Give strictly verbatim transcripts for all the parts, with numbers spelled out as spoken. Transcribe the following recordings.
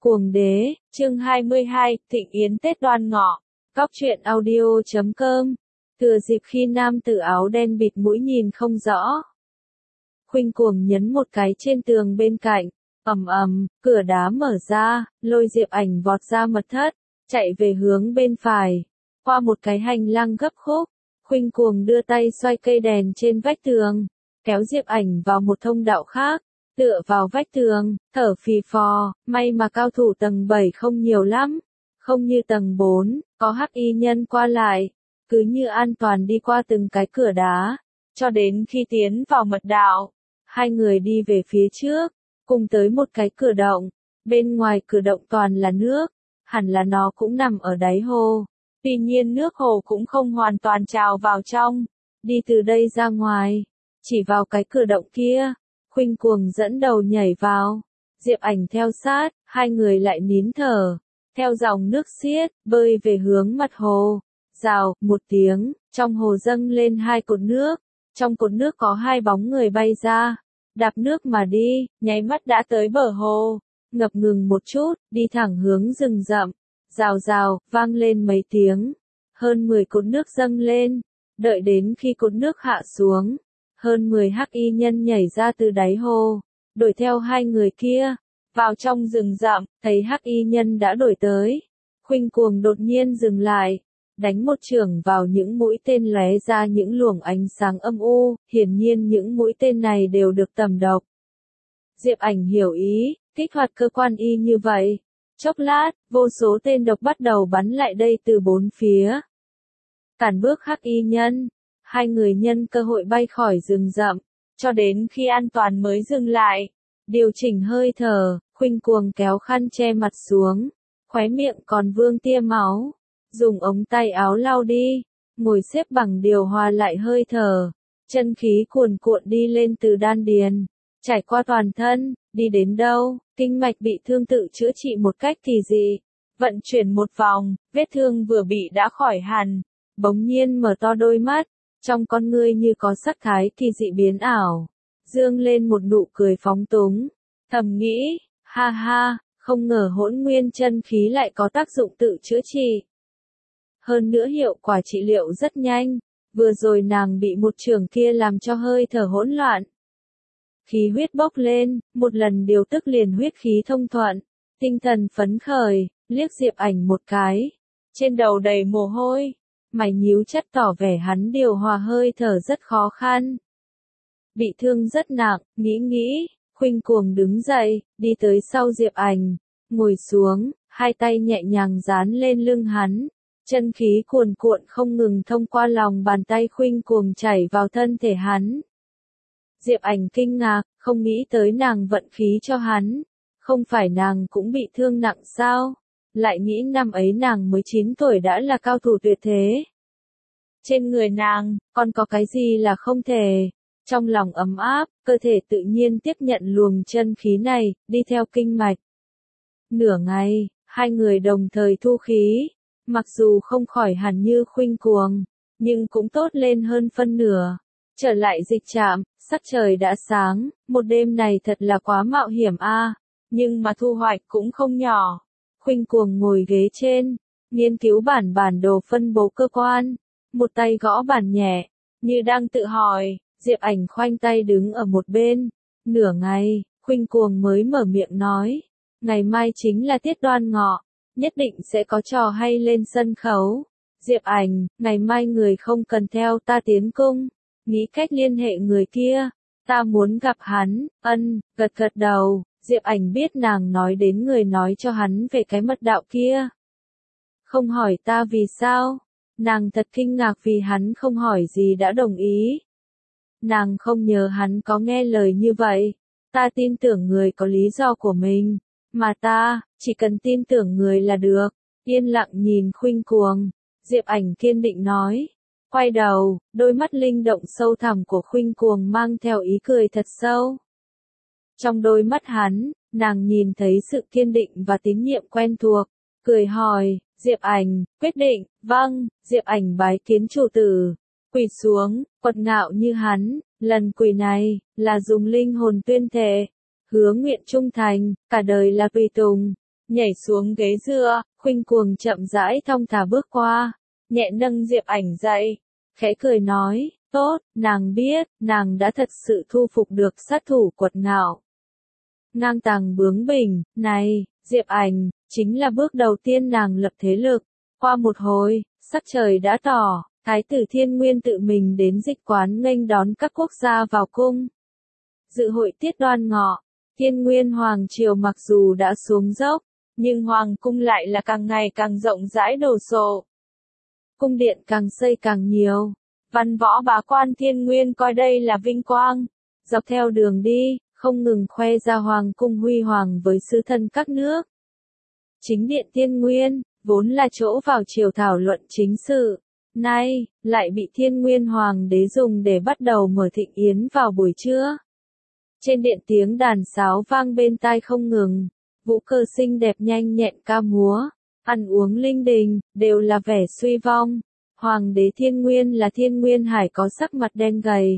Cuồng đế, chương hai mươi hai, Thịnh yến Tết Đoan Ngọ. Cóc truyện audio chấm com. Thừa dịp khi nam tử áo đen bịt mũi nhìn không rõ. Khuynh Cuồng nhấn một cái trên tường bên cạnh, ầm ầm, cửa đá mở ra, lôi Diệp Ảnh vọt ra mật thất, chạy về hướng bên phải, qua một cái hành lang gấp khúc. Khuynh Cuồng đưa tay xoay cây đèn trên vách tường, kéo Diệp Ảnh vào một thông đạo khác, tựa vào vách tường, thở phì phò, may mà cao thủ tầng bảy không nhiều lắm, không như tầng bốn, có hắc y nhân qua lại, cứ như an toàn đi qua từng cái cửa đá, cho đến khi tiến vào mật đạo. Hai người đi về phía trước, cùng tới một cái cửa động, bên ngoài cửa động toàn là nước, hẳn là nó cũng nằm ở đáy hồ. Tuy nhiên nước hồ cũng không hoàn toàn trào vào trong, đi từ đây ra ngoài, chỉ vào cái cửa động kia. Khuynh Cuồng dẫn đầu nhảy vào, Diệp Ảnh theo sát, hai người lại nín thở, theo dòng nước xiết, bơi về hướng mặt hồ. Rào, một tiếng, trong hồ dâng lên hai cột nước, trong cột nước có hai bóng người bay ra, đạp nước mà đi, nháy mắt đã tới bờ hồ, ngập ngừng một chút, đi thẳng hướng rừng rậm. Rào rào, vang lên mấy tiếng, hơn mười cột nước dâng lên, đợi đến khi cột nước hạ xuống. Hơn mười hắc y nhân nhảy ra từ đáy hồ, đuổi theo hai người kia, vào trong rừng rậm, thấy hắc y nhân đã đuổi tới. Khuynh Cuồng đột nhiên dừng lại, đánh một chưởng vào những mũi tên lóe ra những luồng ánh sáng âm u, hiển nhiên những mũi tên này đều được tẩm độc. Diệp Ảnh hiểu ý, kích hoạt cơ quan y như vậy. Chốc lát, vô số tên độc bắt đầu bắn lại đây từ bốn phía. Cản bước hắc y nhân. Hai người nhân cơ hội bay khỏi rừng rậm, cho đến khi an toàn mới dừng lại. Điều chỉnh hơi thở, Khuynh Cuồng kéo khăn che mặt xuống, khóe miệng còn vương tia máu, dùng ống tay áo lau đi, ngồi xếp bằng điều hòa lại hơi thở, chân khí cuồn cuộn đi lên từ đan điền, trải qua toàn thân, đi đến đâu, kinh mạch bị thương tự chữa trị một cách kỳ dị, vận chuyển một vòng, vết thương vừa bị đã khỏi hẳn, bỗng nhiên mở to đôi mắt. Trong con ngươi như có sắc thái kỳ dị biến ảo, dương lên một nụ cười phóng túng, thầm nghĩ, ha ha, không ngờ hỗn nguyên chân khí lại có tác dụng tự chữa trị. Hơn nữa hiệu quả trị liệu rất nhanh, vừa rồi nàng bị một chưởng kia làm cho hơi thở hỗn loạn. Khí huyết bốc lên, một lần điều tức liền huyết khí thông thuận, tinh thần phấn khởi, liếc Diệp Ảnh một cái, trên đầu đầy mồ hôi. Mày nhíu chặt tỏ vẻ hắn điều hòa hơi thở rất khó khăn. Bị thương rất nặng, nghĩ nghĩ, Khuynh Cuồng đứng dậy, đi tới sau Diệp Ảnh, ngồi xuống, hai tay nhẹ nhàng dán lên lưng hắn. Chân khí cuồn cuộn không ngừng thông qua lòng bàn tay Khuynh Cuồng chảy vào thân thể hắn. Diệp Ảnh kinh ngạc, không nghĩ tới nàng vận khí cho hắn. Không phải nàng cũng bị thương nặng sao? Lại nghĩ năm ấy nàng mới chín tuổi đã là cao thủ tuyệt thế. Trên người nàng, còn có cái gì là không thể. Trong lòng ấm áp, cơ thể tự nhiên tiếp nhận luồng chân khí này, đi theo kinh mạch. Nửa ngày, hai người đồng thời thu khí. Mặc dù không khỏi hẳn như Khuynh Cuồng, nhưng cũng tốt lên hơn phân nửa. Trở lại dịch trạm, sắc trời đã sáng, một đêm này thật là quá mạo hiểm a, nhưng mà thu hoạch cũng không nhỏ. Khuynh Cuồng ngồi ghế trên, nghiên cứu bản bản đồ phân bố cơ quan, một tay gõ bàn nhẹ, như đang tự hỏi. Diệp Ảnh khoanh tay đứng ở một bên, nửa ngày, Khuynh Cuồng mới mở miệng nói, ngày mai chính là tiết Đoan Ngọ, nhất định sẽ có trò hay lên sân khấu. Diệp Ảnh, ngày mai người không cần theo ta tiến cung, nghĩ cách liên hệ người kia, ta muốn gặp hắn. Ân, gật gật đầu. Diệp Ảnh biết nàng nói đến người nói cho hắn về cái mật đạo kia. Không hỏi ta vì sao, nàng thật kinh ngạc vì hắn không hỏi gì đã đồng ý. Nàng không nhớ hắn có nghe lời như vậy, ta tin tưởng người có lý do của mình, mà ta, chỉ cần tin tưởng người là được. Yên lặng nhìn Khuynh Cuồng, Diệp Ảnh kiên định nói, quay đầu, đôi mắt linh động sâu thẳm của Khuynh Cuồng mang theo ý cười thật sâu. Trong đôi mắt hắn, nàng nhìn thấy sự kiên định và tín nhiệm quen thuộc, cười hỏi, Diệp Ảnh, quyết định, vâng. Diệp Ảnh bái kiến chủ tử, quỳ xuống, quật ngạo như hắn, lần quỳ này, là dùng linh hồn tuyên thệ, hứa nguyện trung thành, cả đời là tùy tùng. Nhảy xuống ghế dựa, Khuynh Cuồng chậm rãi thong thả bước qua, nhẹ nâng Diệp Ảnh dậy, khẽ cười nói, tốt, nàng biết, nàng đã thật sự thu phục được sát thủ quật ngạo. Ngang tàng bướng bỉnh, này, Diệp Ảnh, chính là bước đầu tiên nàng lập thế lực. Qua một hồi, sắc trời đã tỏ, Thái tử Thiên Nguyên tự mình đến dịch quán nghênh đón các quốc gia vào cung. Dự hội tiết đoan ngọ, Thiên Nguyên Hoàng Triều mặc dù đã xuống dốc, nhưng Hoàng cung lại là càng ngày càng rộng rãi đồ sộ. Cung điện càng xây càng nhiều, văn võ bá quan Thiên Nguyên coi đây là vinh quang, dọc theo đường đi, không ngừng khoe ra Hoàng cung huy hoàng với sứ thân các nước. Chính điện Thiên Nguyên, vốn là chỗ vào triều thảo luận chính sự, nay, lại bị Thiên Nguyên Hoàng đế dùng để bắt đầu mở thịnh yến vào buổi trưa. Trên điện tiếng đàn sáo vang bên tai không ngừng, vũ cơ xinh đẹp nhanh nhẹn ca múa, ăn uống linh đình, đều là vẻ suy vong. Hoàng đế Thiên Nguyên là Thiên Nguyên Hải có sắc mặt đen gầy.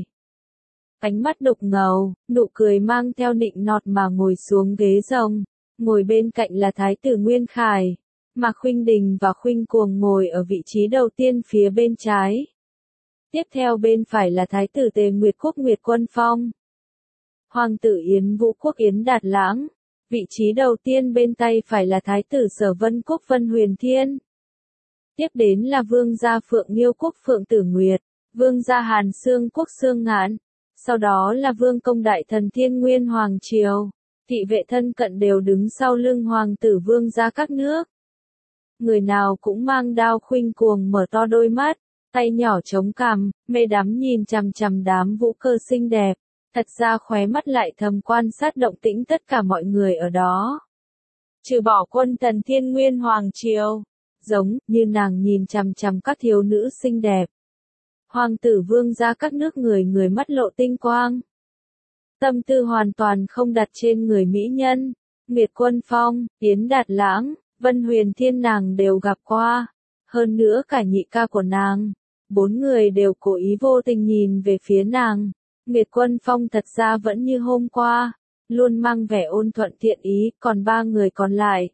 Ánh mắt đục ngầu, nụ cười mang theo nịnh nọt mà ngồi xuống ghế rồng, ngồi bên cạnh là Thái tử Nguyên Khải. Mà Khuynh Đình và Khuynh Cuồng ngồi ở vị trí đầu tiên phía bên trái. Tiếp theo bên phải là Thái tử Tề Nguyệt Quốc Nguyệt Quân Phong. Hoàng tử Yến Vũ Quốc Yến Đạt Lãng. Vị trí đầu tiên bên tay phải là Thái tử Sở Vân Quốc Vân Huyền Thiên. Tiếp đến là Vương gia Phượng Nghiêu Quốc Phượng Tử Nguyệt, Vương gia Hàn Xương Quốc Xương Ngạn. Sau đó là Vương công đại thần Thiên Nguyên Hoàng Triều. Thị vệ thân cận đều đứng sau lưng hoàng tử vương gia các nước. Người nào cũng mang đao. Khuynh Cuồng mở to đôi mắt, tay nhỏ chống cằm, mê đắm nhìn chằm chằm đám vũ cơ xinh đẹp, thật ra khóe mắt lại thầm quan sát động tĩnh tất cả mọi người ở đó. Trừ bỏ quân thần Thiên Nguyên Hoàng Triều, giống như nàng nhìn chằm chằm các thiếu nữ xinh đẹp. Hoàng tử vương gia các nước người người mắt lộ tinh quang. Tâm tư hoàn toàn không đặt trên người mỹ nhân, Nguyệt Quân Phong, Yến Đạt Lãng, Vân Huyền Thiên nàng đều gặp qua, hơn nữa cả nhị ca của nàng, bốn người đều cố ý vô tình nhìn về phía nàng. Nguyệt Quân Phong thật ra vẫn như hôm qua, luôn mang vẻ ôn thuận thiện ý, còn ba người còn lại.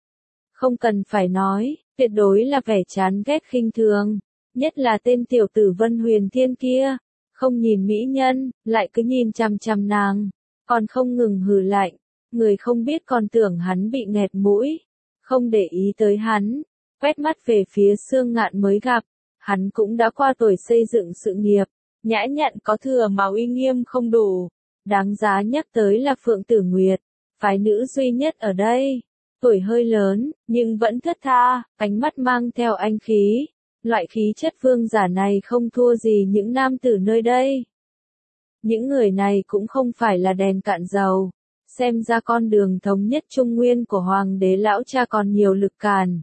Không cần phải nói, tuyệt đối là vẻ chán ghét khinh thường, nhất là tên tiểu tử Vân Huyền Thiên kia. Không nhìn mỹ nhân, lại cứ nhìn chằm chằm nàng, còn không ngừng hừ lạnh, người không biết còn tưởng hắn bị nghẹt mũi, không để ý tới hắn, quét mắt về phía Xương Ngạn mới gặp, hắn cũng đã qua tuổi xây dựng sự nghiệp, nhã nhặn có thừa mà uy nghiêm không đủ, đáng giá nhắc tới là Phượng Tử Nguyệt, phái nữ duy nhất ở đây, tuổi hơi lớn, nhưng vẫn thướt tha, ánh mắt mang theo anh khí. Loại khí chất vương giả này không thua gì những nam tử nơi đây. Những người này cũng không phải là đèn cạn dầu, xem ra con đường thống nhất Trung Nguyên của Hoàng đế lão cha còn nhiều lực cản.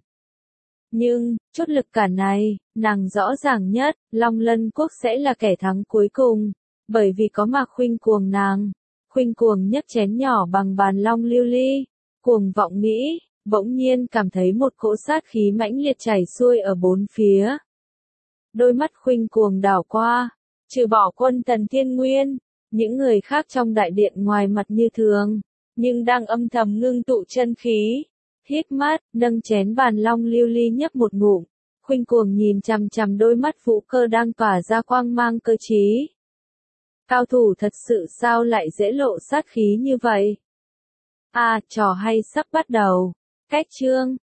Nhưng, chút lực cản này, nàng rõ ràng nhất, Long Lân Quốc sẽ là kẻ thắng cuối cùng, bởi vì có Mạc Khuynh Cuồng nàng. Khuynh Cuồng nhấc chén nhỏ bằng bàn long lưu ly, cuồng vọng nghĩ. Bỗng nhiên cảm thấy một cỗ sát khí mãnh liệt chảy xuôi ở bốn phía. Đôi mắt Khuynh Cuồng đảo qua, trừ bỏ quân thần Thiên Nguyên, những người khác trong đại điện ngoài mặt như thường, nhưng đang âm thầm ngưng tụ chân khí. Hít mắt, nâng chén bàn long lưu ly nhấp một ngụm, Khuynh Cuồng nhìn chằm chằm đôi mắt vũ cơ đang tỏa ra quang mang cơ trí. Cao thủ thật sự sao lại dễ lộ sát khí như vậy? À, trò hay sắp bắt đầu. Cách chương